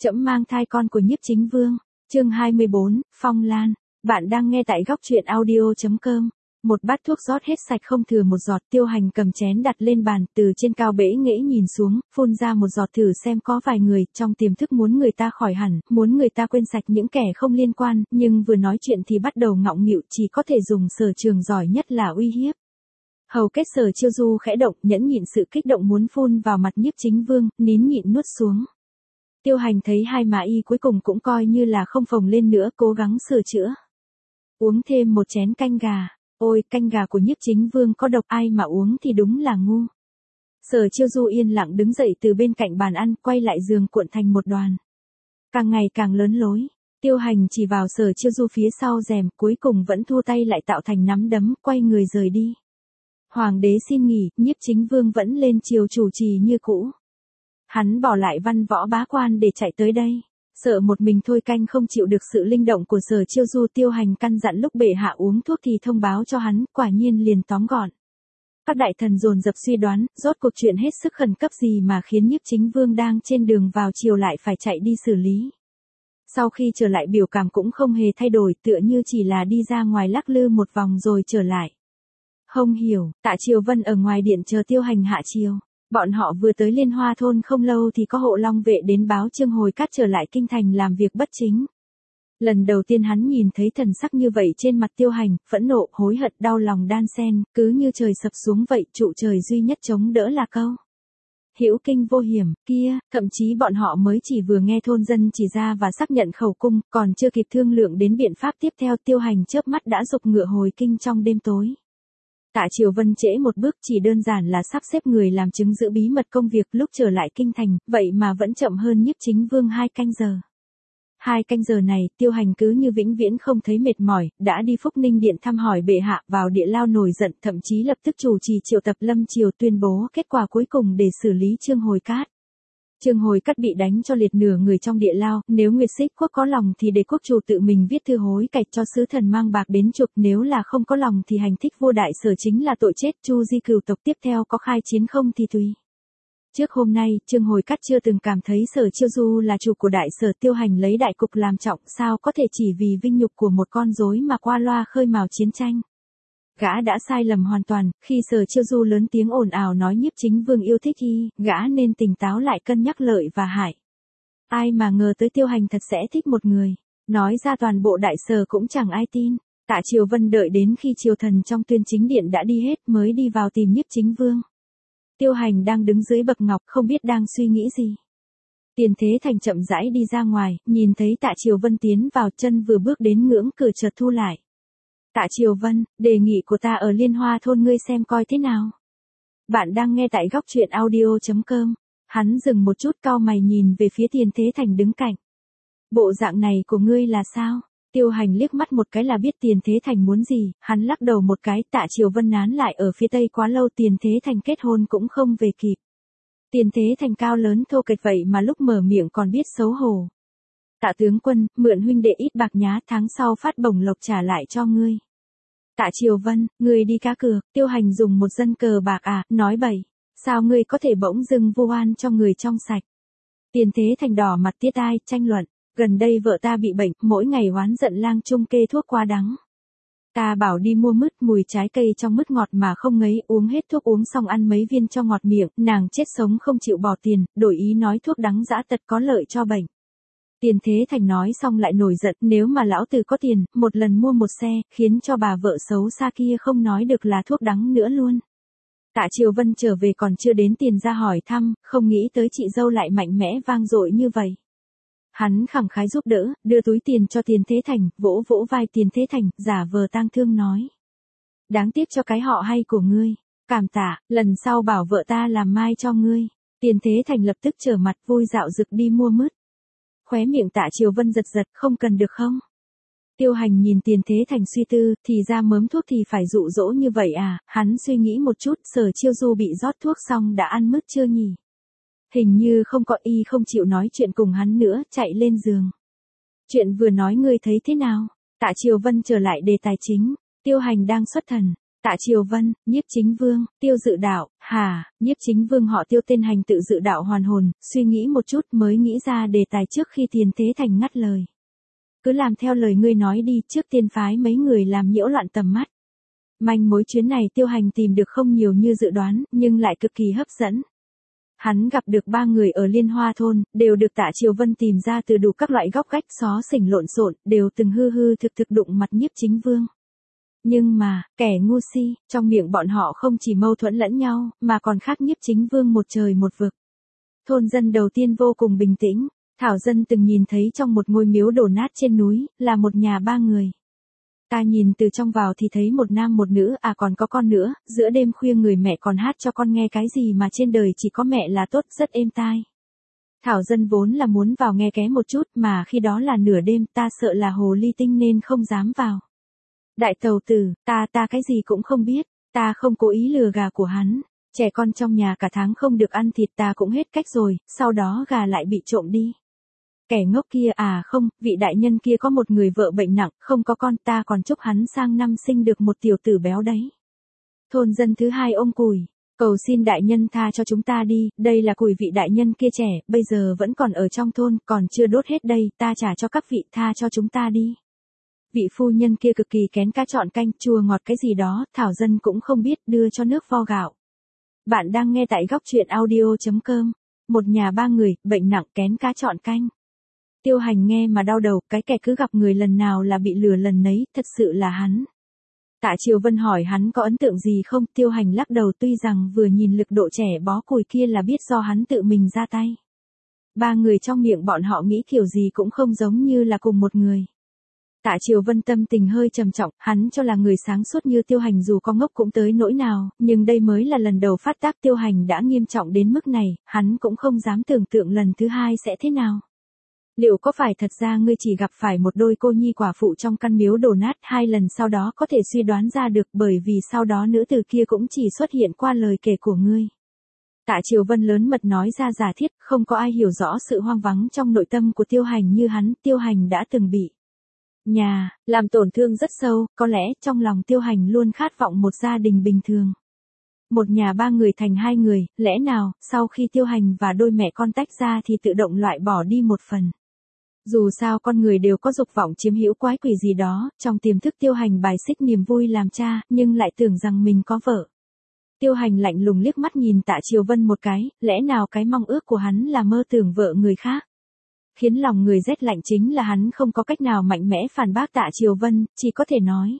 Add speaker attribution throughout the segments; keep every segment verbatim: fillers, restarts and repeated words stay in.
Speaker 1: Trẫm mang thai con của Nhiếp Chính Vương. Chương hai mươi bốn, Phong Lan. Bạn đang nghe tại góc truyện audio chấm com. Một bát thuốc rót hết sạch không thừa một giọt, Tiêu Hành cầm chén đặt lên bàn, từ trên cao bẽ nghễ nhìn xuống, phun ra một giọt thử xem có vài người trong tiềm thức muốn người ta khỏi hẳn, muốn người ta quên sạch những kẻ không liên quan, nhưng vừa nói chuyện thì bắt đầu ngọng nghịu, chỉ có thể dùng sở trường giỏi nhất là uy hiếp. Hầu kết Sở Chiêu Du khẽ động, nhẫn nhịn sự kích động muốn phun vào mặt Nhiếp Chính Vương, nín nhịn nuốt xuống. Tiêu Hành thấy hai má y cuối cùng cũng coi như là không phồng lên nữa, cố gắng sửa chữa. Uống thêm một chén canh gà. Ôi, canh gà của Nhiếp Chính Vương có độc, ai mà uống thì đúng là ngu. Sở Chiêu Du yên lặng đứng dậy từ bên cạnh bàn ăn, quay lại giường cuộn thành một đoàn. Càng ngày càng lớn lối, Tiêu Hành chỉ vào Sở Chiêu Du phía sau rèm, cuối cùng vẫn thua tay lại tạo thành nắm đấm, quay người rời đi. Hoàng đế xin nghỉ, Nhiếp Chính Vương vẫn lên triều chủ trì như cũ. Hắn bỏ lại văn võ bá quan để chạy tới đây. Sợ một mình thôi canh không chịu được sự linh động của Sở Chiêu Du, Tiêu Hành căn dặn lúc bệ hạ uống thuốc thì thông báo cho hắn, quả nhiên liền tóm gọn. Các đại thần dồn dập suy đoán, rốt cuộc chuyện hết sức khẩn cấp gì mà khiến Nhiếp Chính Vương đang trên đường vào triều lại phải chạy đi xử lý. Sau khi trở lại biểu cảm cũng không hề thay đổi, tựa như chỉ là đi ra ngoài lắc lư một vòng rồi trở lại. Không hiểu, Tạ Triều Vân ở ngoài điện chờ Tiêu Hành hạ triều. Bọn họ vừa tới Liên Hoa thôn không lâu thì có hộ long vệ đến báo Trương Hồi Cát trở lại kinh thành làm việc bất chính. Lần đầu tiên hắn nhìn thấy thần sắc như vậy trên mặt Tiêu Hành, phẫn nộ, hối hận, đau lòng đan xen, cứ như trời sập xuống vậy, trụ trời duy nhất chống đỡ là câu hữu kinh vô hiểm. Kia, thậm chí bọn họ mới chỉ vừa nghe thôn dân chỉ ra và xác nhận khẩu cung, còn chưa kịp thương lượng đến biện pháp tiếp theo, Tiêu Hành chớp mắt đã giục ngựa hồi kinh trong đêm tối. Tạ Triều Vân trễ một bước, chỉ đơn giản là sắp xếp người làm chứng giữ bí mật công việc, lúc trở lại kinh thành, vậy mà vẫn chậm hơn Nhiếp Chính Vương hai canh giờ. Hai canh giờ này, Tiêu Hành cứ như vĩnh viễn không thấy mệt mỏi, đã đi Phúc Ninh điện thăm hỏi bệ hạ, vào địa lao nổi giận, thậm chí lập tức chủ trì triệu tập Lâm Triều tuyên bố kết quả cuối cùng để xử lý Trương Hồi Cát. Trương Hồi Cát bị đánh cho liệt nửa người trong địa lao, nếu Nguyệt Xích Quốc có lòng thì để quốc chủ tự mình viết thư hối cải cho sứ thần mang bạc đến chuộc, nếu là không có lòng thì hành thích vua đại Sở chính là tội chết. Chu di cửu tộc tiếp theo có khai chiến không thì tùy. Trước hôm nay, Trương Hồi Cát chưa từng cảm thấy Sở Chiêu Du là chủ của đại Sở. Tiêu Hành lấy đại cục làm trọng, sao có thể chỉ vì vinh nhục của một con rối mà qua loa khơi mào chiến tranh. Gã đã sai lầm hoàn toàn, khi Sở Chiêu Du lớn tiếng ồn ào nói Nhiếp Chính Vương yêu thích y, gã nên tỉnh táo lại cân nhắc lợi và hại. Ai mà ngờ tới Tiêu Hành thật sẽ thích một người, nói ra toàn bộ đại Sở cũng chẳng ai tin. Tạ Triều Vân đợi đến khi triều thần trong tuyên chính điện đã đi hết mới đi vào tìm Nhiếp Chính Vương. Tiêu Hành đang đứng dưới bậc ngọc, không biết đang suy nghĩ gì. Tiền Thế Thành chậm rãi đi ra ngoài, nhìn thấy Tạ Triều Vân tiến vào, chân vừa bước đến ngưỡng cửa chợt thu lại. Tạ Triều Vân, đề nghị của ta ở Liên Hoa thôn ngươi xem coi thế nào. Bạn đang nghe tại góc truyện audio chấm com. Hắn dừng một chút, cau mày nhìn về phía Tiền Thế Thành đứng cạnh. Bộ dạng này của ngươi là sao? Tiêu Hành liếc mắt một cái là biết Tiền Thế Thành muốn gì, hắn lắc đầu một cái. Tạ Triều Vân nán lại ở phía tây quá lâu, Tiền Thế Thành kết hôn cũng không về kịp. Tiền Thế Thành cao lớn thô kệch vậy mà lúc mở miệng còn biết xấu hổ. Tạ tướng quân, mượn huynh đệ ít bạc nhá, tháng sau phát bổng lộc trả lại cho ngươi. Tạ Triều Vân, ngươi đi cá cược. Tiêu Hành dùng một dân cờ bạc à, nói bậy. Sao ngươi có thể bỗng dưng vu oan cho người trong sạch? Tiền Thế Thành đỏ mặt tiết tai, tranh luận. Gần đây vợ ta bị bệnh, mỗi ngày oán giận lang trung kê thuốc quá đắng. Ta bảo đi mua mứt, mùi trái cây trong mứt ngọt mà không ngấy, uống hết thuốc, uống xong ăn mấy viên cho ngọt miệng, nàng chết sống không chịu bỏ tiền, đổi ý nói thuốc đắng dã tật có lợi cho bệnh. Tiền Thế Thành nói xong lại nổi giận, nếu mà lão tử có tiền, một lần mua một xe, khiến cho bà vợ xấu xa kia không nói được là thuốc đắng nữa luôn. Tạ Triều Vân trở về còn chưa đến tiền ra hỏi thăm, không nghĩ tới chị dâu lại mạnh mẽ vang dội như vậy. Hắn khẳng khái giúp đỡ, đưa túi tiền cho Tiền Thế Thành, vỗ vỗ vai Tiền Thế Thành, giả vờ tang thương nói. Đáng tiếc cho cái họ hay của ngươi, cảm tạ, lần sau bảo vợ ta làm mai cho ngươi. Tiền Thế Thành lập tức trở mặt vui dạo dực đi mua mứt. Khóe miệng Tạ Triều Vân giật giật, không cần được không? Tiêu Hành nhìn Tiền Thế Thành suy tư, thì ra mớm thuốc thì phải dụ dỗ như vậy à, hắn suy nghĩ một chút, Sở Chiêu Du bị rót thuốc xong đã ăn mứt chưa nhỉ? Hình như không có, y không chịu nói chuyện cùng hắn nữa, chạy lên giường. Chuyện vừa nói ngươi thấy thế nào? Tạ Triều Vân trở lại đề tài chính. Tiêu Hành đang xuất thần. Tạ Triều Vân, Nhiếp Chính Vương, Tiêu Dự Đạo, hà, Nhiếp Chính Vương họ Tiêu tên hành tự Dự Đạo hoàn hồn, suy nghĩ một chút mới nghĩ ra đề tài trước khi Tiền Thế Thành ngắt lời. Cứ làm theo lời ngươi nói đi, trước tiên phái mấy người làm nhiễu loạn tầm mắt. Manh mối chuyến này Tiêu Hành tìm được không nhiều như dự đoán, nhưng lại cực kỳ hấp dẫn. Hắn gặp được ba người ở Liên Hoa thôn, đều được Tạ Triều Vân tìm ra từ đủ các loại góc gách xó xỉnh lộn xộn, đều từng hư hư thực thực đụng mặt Nhiếp Chính Vương. Nhưng mà, kẻ ngu si, trong miệng bọn họ không chỉ mâu thuẫn lẫn nhau, mà còn khác Nhiếp Chính Vương một trời một vực. Thôn dân đầu tiên vô cùng bình tĩnh, Thảo Dân từng nhìn thấy trong một ngôi miếu đổ nát trên núi, là một nhà ba người. Ta nhìn từ trong vào thì thấy một nam một nữ, à còn có con nữa, giữa đêm khuya người mẹ còn hát cho con nghe cái gì mà trên đời chỉ có mẹ là tốt, rất êm tai. Thảo Dân vốn là muốn vào nghe ké một chút mà khi đó là nửa đêm, ta sợ là hồ ly tinh nên không dám vào. Đại tàu tử, ta ta cái gì cũng không biết, ta không cố ý lừa gà của hắn. Trẻ con trong nhà cả tháng không được ăn thịt ta cũng hết cách rồi, sau đó gà lại bị trộm đi. Kẻ ngốc kia à không, vị đại nhân kia có một người vợ bệnh nặng, không có con, ta còn chúc hắn sang năm sinh được một tiểu tử béo đấy. Thôn dân thứ hai ôm cùi, cầu xin đại nhân tha cho chúng ta đi, đây là cùi vị đại nhân kia trẻ, bây giờ vẫn còn ở trong thôn, còn chưa đốt hết đây, ta trả cho các vị, tha cho chúng ta đi. Vị phu nhân kia cực kỳ kén cá chọn canh, chua ngọt cái gì đó, Thảo Dân cũng không biết, đưa cho nước vo gạo. Bạn đang nghe tại góc truyện audio chấm com. Một nhà ba người, bệnh nặng kén cá chọn canh. Tiêu Hành nghe mà đau đầu, cái kẻ cứ gặp người lần nào là bị lừa lần nấy, thật sự là hắn. Tạ Triều Vân hỏi hắn có ấn tượng gì không, Tiêu Hành lắc đầu, tuy rằng vừa nhìn lực độ trẻ bó củi kia là biết do hắn tự mình ra tay. Ba người trong miệng bọn họ nghĩ kiểu gì cũng không giống như là cùng một người. Tạ Triều Vân tâm tình hơi trầm trọng, hắn cho là người sáng suốt như Tiêu Hành dù có ngốc cũng tới nỗi nào, nhưng đây mới là lần đầu phát tác Tiêu Hành đã nghiêm trọng đến mức này, hắn cũng không dám tưởng tượng lần thứ hai sẽ thế nào. Liệu có phải thật ra ngươi chỉ gặp phải một đôi cô nhi quả phụ trong căn miếu đổ nát, hai lần sau đó có thể suy đoán ra được, bởi vì sau đó nữ tử kia cũng chỉ xuất hiện qua lời kể của ngươi. Tạ Triều Vân lớn mật nói ra giả thiết, không có ai hiểu rõ sự hoang vắng trong nội tâm của Tiêu Hành như hắn, Tiêu Hành đã từng bị nhà, làm tổn thương rất sâu, có lẽ trong lòng Tiêu Hành luôn khát vọng một gia đình bình thường. Một nhà ba người thành hai người, lẽ nào, sau khi Tiêu Hành và đôi mẹ con tách ra thì tự động loại bỏ đi một phần. Dù sao con người đều có dục vọng chiếm hữu quái quỷ gì đó, trong tiềm thức Tiêu Hành bài xích niềm vui làm cha, nhưng lại tưởng rằng mình có vợ. Tiêu Hành lạnh lùng liếc mắt nhìn Tạ Triều Vân một cái, lẽ nào cái mong ước của hắn là mơ tưởng vợ người khác. Khiến lòng người rét lạnh chính là hắn không có cách nào mạnh mẽ phản bác Tạ Triều Vân, chỉ có thể nói.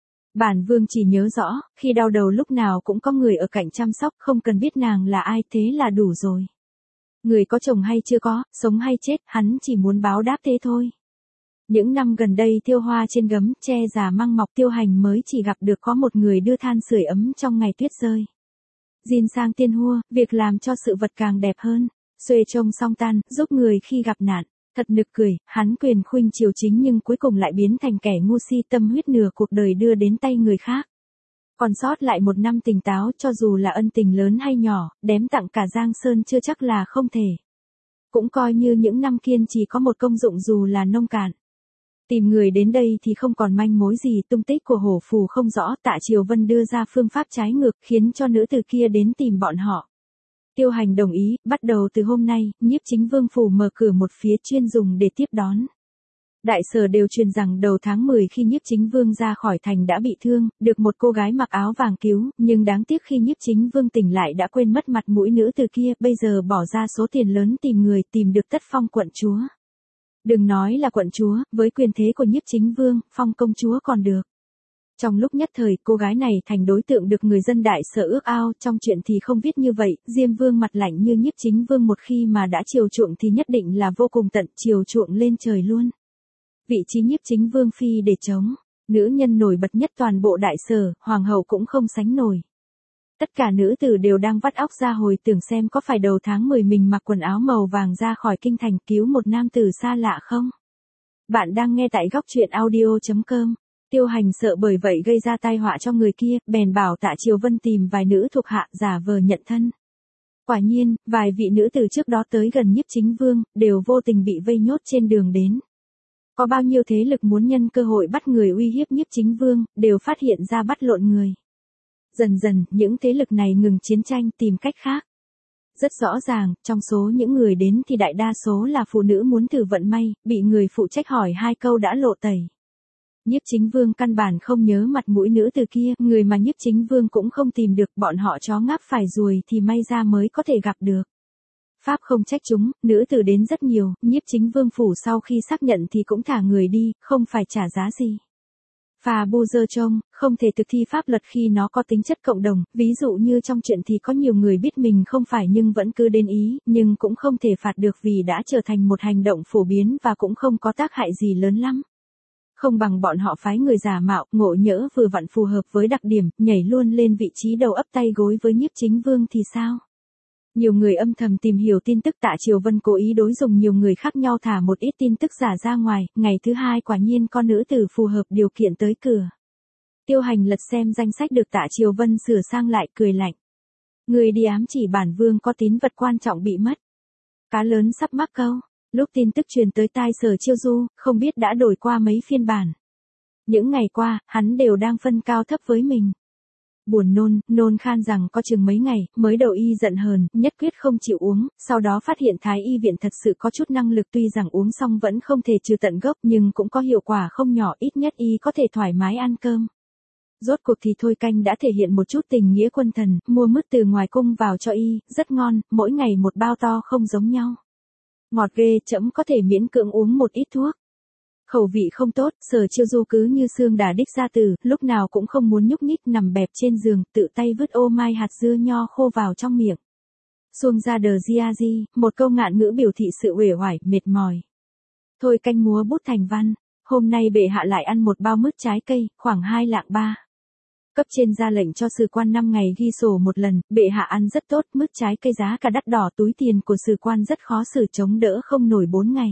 Speaker 1: Bản vương chỉ nhớ rõ, khi đau đầu lúc nào cũng có người ở cạnh chăm sóc, không cần biết nàng là ai, thế là đủ rồi. Người có chồng hay chưa có, sống hay chết, hắn chỉ muốn báo đáp thế thôi. Những năm gần đây Tiêu Hoa trên gấm, tre già măng mọc, Tiêu Hành mới chỉ gặp được có một người đưa than sưởi ấm trong ngày tuyết rơi. Jin sang tiên hua, việc làm cho sự vật càng đẹp hơn. Xuê trông song tan, giúp người khi gặp nạn. Thật nực cười, hắn quyền khuynh triều chính nhưng cuối cùng lại biến thành kẻ ngu si, tâm huyết nửa cuộc đời đưa đến tay người khác. Còn sót lại một năm tỉnh táo, cho dù là ân tình lớn hay nhỏ, đếm tặng cả Giang Sơn chưa chắc là không thể. Cũng coi như những năm kiên trì có một công dụng dù là nông cạn. Tìm người đến đây thì không còn manh mối gì, tung tích của hổ phù không rõ, Tạ Triều Vân đưa ra phương pháp trái ngược, khiến cho nữ tử kia đến tìm bọn họ. Tiêu Hành đồng ý, bắt đầu từ hôm nay, Nhiếp Chính Vương phủ mở cửa một phía chuyên dùng để tiếp đón. Đại sở đều truyền rằng đầu tháng mười khi Nhiếp Chính Vương ra khỏi thành đã bị thương, được một cô gái mặc áo vàng cứu, nhưng đáng tiếc khi Nhiếp Chính Vương tỉnh lại đã quên mất mặt mũi nữ từ kia, bây giờ bỏ ra số tiền lớn tìm người, tìm được Tất Phong quận chúa. Đừng nói là quận chúa, với quyền thế của Nhiếp Chính Vương, phong công chúa còn được. Trong lúc nhất thời, cô gái này thành đối tượng được người dân đại sở ước ao, trong chuyện thì không viết như vậy, Diêm Vương mặt lạnh như Nhiếp Chính Vương một khi mà đã chiều chuộng thì nhất định là vô cùng tận, chiều chuộng lên trời luôn. Vị trí Nhiếp Chính Vương phi để chống, nữ nhân nổi bật nhất toàn bộ đại sở, hoàng hậu cũng không sánh nổi. Tất cả nữ tử đều đang vắt óc ra hồi tưởng xem có phải đầu tháng mười mình mặc quần áo màu vàng ra khỏi kinh thành cứu một nam tử xa lạ không? Bạn đang nghe tại góc truyện audio chấm com. Tiêu Hành sợ bởi vậy gây ra tai họa cho người kia, bèn bảo Tạ Triều Vân tìm vài nữ thuộc hạ giả vờ nhận thân. Quả nhiên, vài vị nữ từ trước đó tới gần Nhiếp Chính Vương, đều vô tình bị vây nhốt trên đường đến. Có bao nhiêu thế lực muốn nhân cơ hội bắt người uy hiếp Nhiếp Chính Vương, đều phát hiện ra bắt lộn người. Dần dần, những thế lực này ngừng chiến tranh tìm cách khác. Rất rõ ràng, trong số những người đến thì đại đa số là phụ nữ muốn thử vận may, bị người phụ trách hỏi hai câu đã lộ tẩy. Nhiếp Chính Vương căn bản không nhớ mặt mũi nữ từ kia, người mà Nhiếp Chính Vương cũng không tìm được, bọn họ chó ngáp phải ruồi thì may ra mới có thể gặp được. Pháp không trách chúng, nữ tử đến rất nhiều, Nhiếp Chính Vương phủ sau khi xác nhận thì cũng thả người đi, không phải trả giá gì. Phà bu dơ trông, không thể thực thi pháp luật khi nó có tính chất cộng đồng, ví dụ như trong chuyện thì có nhiều người biết mình không phải nhưng vẫn cứ đến ý, nhưng cũng không thể phạt được vì đã trở thành một hành động phổ biến và cũng không có tác hại gì lớn lắm. Không bằng bọn họ phái người giả mạo, ngộ nhỡ vừa vặn phù hợp với đặc điểm, nhảy luôn lên vị trí đầu ấp tay gối với Nhiếp Chính Vương thì sao? Nhiều người âm thầm tìm hiểu tin tức Tạ Triều Vân cố ý đối dùng nhiều người khác nhau thả một ít tin tức giả ra ngoài, ngày thứ hai quả nhiên con nữ tử phù hợp điều kiện tới cửa. Tiêu Hành lật xem danh sách được Tạ Triều Vân sửa sang lại cười lạnh. Người đi ám chỉ bản vương có tín vật quan trọng bị mất. Cá lớn sắp mắc câu, lúc tin tức truyền tới tai Sở Chiêu Du, không biết đã đổi qua mấy phiên bản. Những ngày qua, hắn đều đang phân cao thấp với mình. Buồn nôn, nôn khan rằng có chừng mấy ngày, mới đầu y giận hờn, nhất quyết không chịu uống, sau đó phát hiện Thái y viện thật sự có chút năng lực tuy rằng uống xong vẫn không thể trừ tận gốc nhưng cũng có hiệu quả không nhỏ, ít nhất y có thể thoải mái ăn cơm. Rốt cuộc thì Thôi Canh đã thể hiện một chút tình nghĩa quân thần, mua mứt từ ngoài cung vào cho y, rất ngon, mỗi ngày một bao to không giống nhau. Ngọt ghê, trẫm có thể miễn cưỡng uống một ít thuốc. Khẩu vị không tốt, Sở Chiêu Du cứ như xương đà đích gia tử, lúc nào cũng không muốn nhúc nhích nằm bẹp trên giường, tự tay vứt ô mai hạt dưa nho khô vào trong miệng. Xuông ra đờ gia di, một câu ngạn ngữ biểu thị sự uể oải, mệt mỏi. Thôi Canh múa bút thành văn, hôm nay bệ hạ lại ăn một bao mứt trái cây, khoảng hai lạng ba. Cấp trên ra lệnh cho sử quan năm ngày ghi sổ một lần, bệ hạ ăn rất tốt, mứt trái cây giá cả đắt đỏ, túi tiền của sử quan rất khó xử chống đỡ không nổi bốn ngày.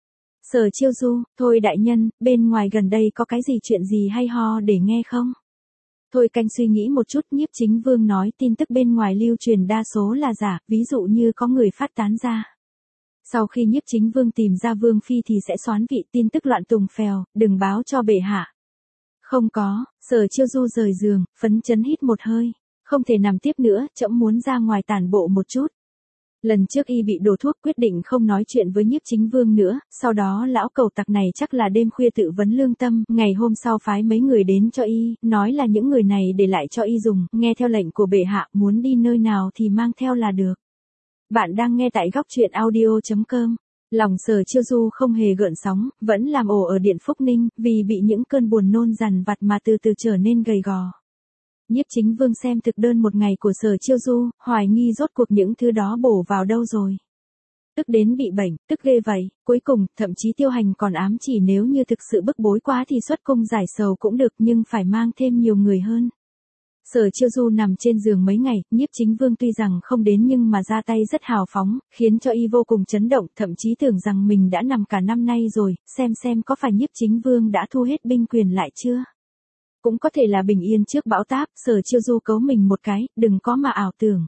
Speaker 1: Sở Chiêu Du, thôi đại nhân, bên ngoài gần đây có cái gì chuyện gì hay ho để nghe không? Thôi Canh suy nghĩ một chút, Nhiếp Chính Vương nói tin tức bên ngoài lưu truyền đa số là giả, ví dụ như có người phát tán ra. Sau khi Nhiếp Chính Vương tìm ra Vương Phi thì sẽ xoán vị, tin tức loạn tùng phèo, đừng báo cho bệ hạ. Không có, Sở Chiêu Du rời giường, phấn chấn hít một hơi, không thể nằm tiếp nữa, trẫm muốn ra ngoài tản bộ một chút. Lần trước y bị đổ thuốc quyết định không nói chuyện với Nhiếp Chính Vương nữa, sau đó lão cầu tặc này chắc là đêm khuya tự vấn lương tâm, ngày hôm sau phái mấy người đến cho y, nói là những người này để lại cho y dùng, nghe theo lệnh của bệ hạ, muốn đi nơi nào thì mang theo là được. Bạn đang nghe tại góc truyện audio chấm com. Lòng Sở Chiêu Du không hề gợn sóng, vẫn làm ổ ở Điện Phúc Ninh, vì bị những cơn buồn nôn dằn vặt mà từ từ trở nên gầy gò. Nhiếp Chính Vương xem thực đơn một ngày của Sở Chiêu Du, hoài nghi rốt cuộc những thứ đó bổ vào đâu rồi. Tức đến bị bệnh, tức ghê vậy, cuối cùng, thậm chí Tiêu Hành còn ám chỉ nếu như thực sự bức bối quá thì xuất cung giải sầu cũng được nhưng phải mang thêm nhiều người hơn. Sở Chiêu Du nằm trên giường mấy ngày, Nhiếp Chính Vương tuy rằng không đến nhưng mà ra tay rất hào phóng, khiến cho y vô cùng chấn động, thậm chí tưởng rằng mình đã nằm cả năm nay rồi, xem xem có phải Nhiếp Chính Vương đã thu hết binh quyền lại chưa. Cũng có thể là bình yên trước bão táp, Sở Chiêu Du cấu mình một cái, đừng có mà ảo tưởng.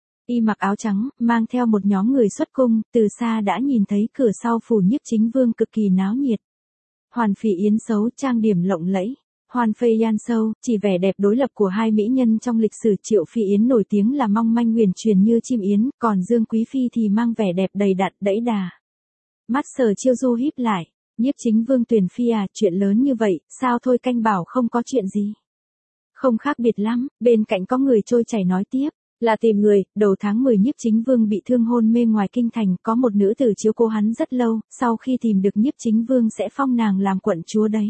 Speaker 1: Y mặc áo trắng, mang theo một nhóm người xuất cung, từ xa đã nhìn thấy cửa sau phủ Nhiếp Chính Vương cực kỳ náo nhiệt. Hoàn Phỉ Yến xấu trang điểm lộng lẫy. Hoàn Phây Yan Sâu, chỉ vẻ đẹp đối lập của hai mỹ nhân trong lịch sử Triệu Phi Yến nổi tiếng là mong manh huyền truyền như chim yến, còn Dương Quý Phi thì mang vẻ đẹp đầy đặn đẫy đà. Mắt Sở Chiêu Du híp lại, Nhiếp Chính Vương tuyển phi à, chuyện lớn như vậy, sao Thôi Canh bảo không có chuyện gì. Không khác biệt lắm, bên cạnh có người trôi chảy nói tiếp, là tìm người, đầu tháng mười Nhiếp Chính Vương bị thương hôn mê ngoài kinh thành, có một nữ tử chiếu cố hắn rất lâu, sau khi tìm được Nhiếp Chính Vương sẽ phong nàng làm quận chúa đấy.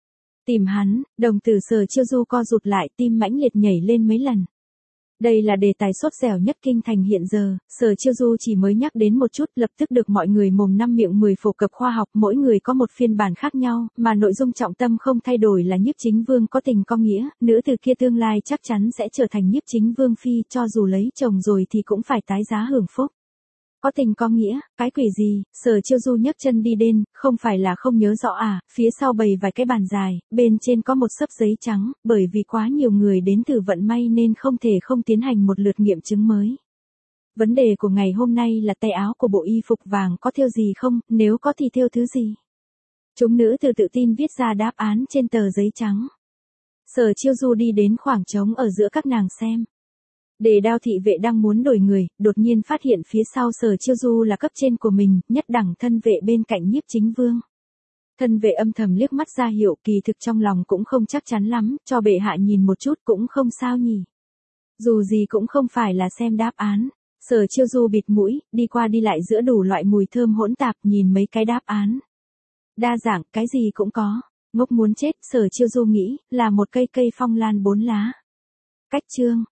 Speaker 1: Tìm hắn, đồng tử Sở Chiêu Du co rụt lại, tim mãnh liệt nhảy lên mấy lần. Đây là đề tài sốt dẻo nhất kinh thành hiện giờ, Sở Chiêu Du chỉ mới nhắc đến một chút lập tức được mọi người mồm năm miệng mười phổ cập khoa học, mỗi người có một phiên bản khác nhau, mà nội dung trọng tâm không thay đổi là Nhiếp Chính Vương có tình có nghĩa, nữ từ kia tương lai chắc chắn sẽ trở thành Nhiếp Chính Vương phi, cho dù lấy chồng rồi thì cũng phải tái giá hưởng phúc. Có tình có nghĩa, cái quỷ gì, Sở Chiêu Du nhấc chân đi đến, không phải là không nhớ rõ à, phía sau bày vài cái bàn dài, bên trên có một xấp giấy trắng, bởi vì quá nhiều người đến thử vận may nên không thể không tiến hành một lượt nghiệm chứng mới. Vấn đề của ngày hôm nay là tay áo của bộ y phục vàng có thêu gì không, nếu có thì thêu thứ gì? Chúng nữ từ tự tin viết ra đáp án trên tờ giấy trắng. Sở Chiêu Du đi đến khoảng trống ở giữa các nàng xem. Đề Đao thị vệ đang muốn đổi người, đột nhiên phát hiện phía sau Sở Chiêu Du là cấp trên của mình, nhất đẳng thân vệ bên cạnh Nhiếp Chính Vương. Thân vệ âm thầm liếc mắt ra hiệu, kỳ thực trong lòng cũng không chắc chắn lắm, cho bệ hạ nhìn một chút cũng không sao nhỉ. Dù gì cũng không phải là xem đáp án. Sở Chiêu Du bịt mũi, đi qua đi lại giữa đủ loại mùi thơm hỗn tạp, nhìn mấy cái đáp án. Đa dạng, cái gì cũng có. Ngốc muốn chết, Sở Chiêu Du nghĩ, là một cây cây phong lan bốn lá. Cách chương